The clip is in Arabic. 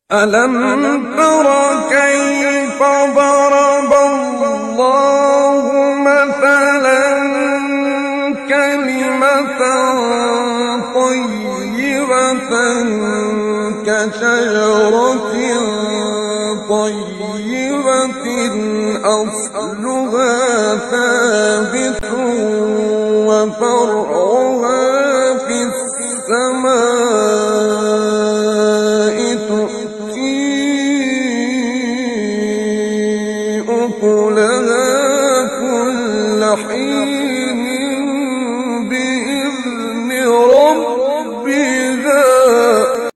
ألم تر كيف ضرب الله مثلا كلمة طيبة كشجرة طيبة أصلها ثابت وفرعها في السماء تؤتي أكلها كل حين